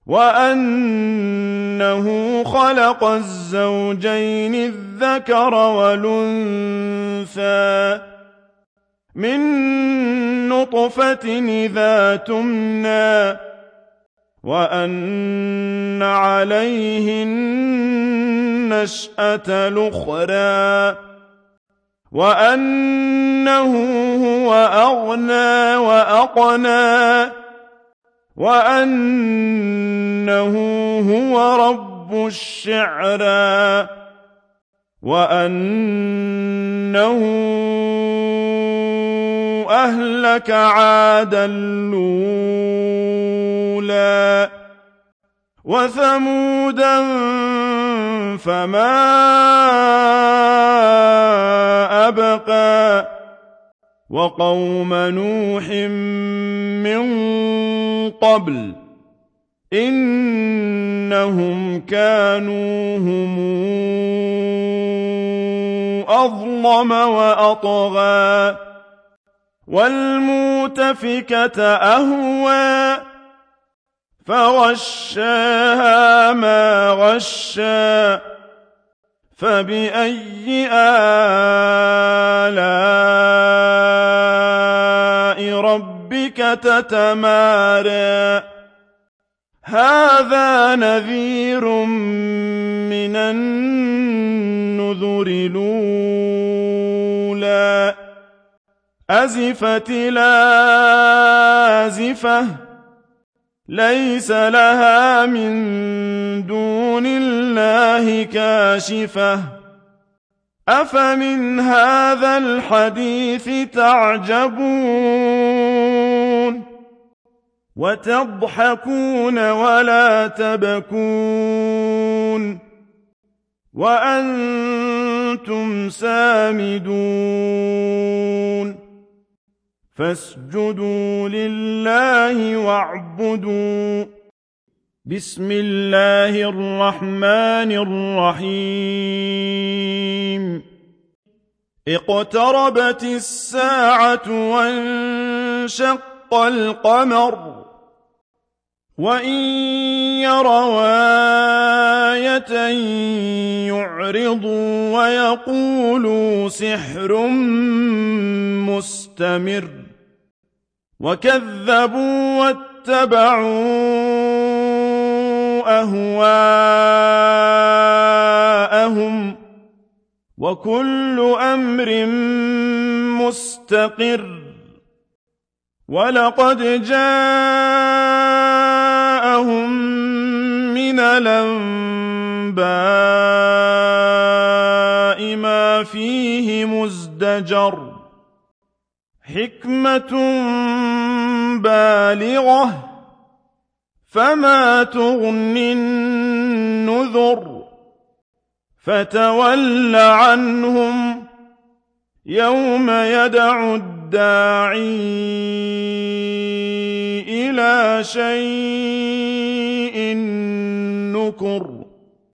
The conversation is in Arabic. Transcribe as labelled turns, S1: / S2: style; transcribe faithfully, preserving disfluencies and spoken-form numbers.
S1: وأنه خلق الزوجين الذكر والأنثى من نطفة إذا تمنى وأن عليه النشأة الأخرى وأنه هو أغنى وأقنى وأنه هو رب الشعرى وأنه أهلك عادا الأولى وثمودا فما أبقى وقوم نوح من قبل إنهم كانوا هم أظلم وأطغى والمؤتفكة أهوى فغشاها ما غشى فبأي آلاء ربك تتمارى هذا نذير من النذر الأولى أزفت الآزفة ليس لها من دون الله كاشفة أفمن هذا الحديث تعجبون وتضحكون ولا تبكون وأنتم سامدون فاسجدوا لله واعبدوا بسم الله الرحمن الرحيم اقتربت الساعة وانشق القمر وإن يروا آية يعرضوا ويقولوا سحر مستمر وكذبوا واتبعوا أهواءهم وكل أمر مستقر ولقد جاءهم من الأنباء ما فيه مزدجر حكمة بالغة فما تغني النذر فتول عنهم يوم يدعو الداعي إلى شيء نكر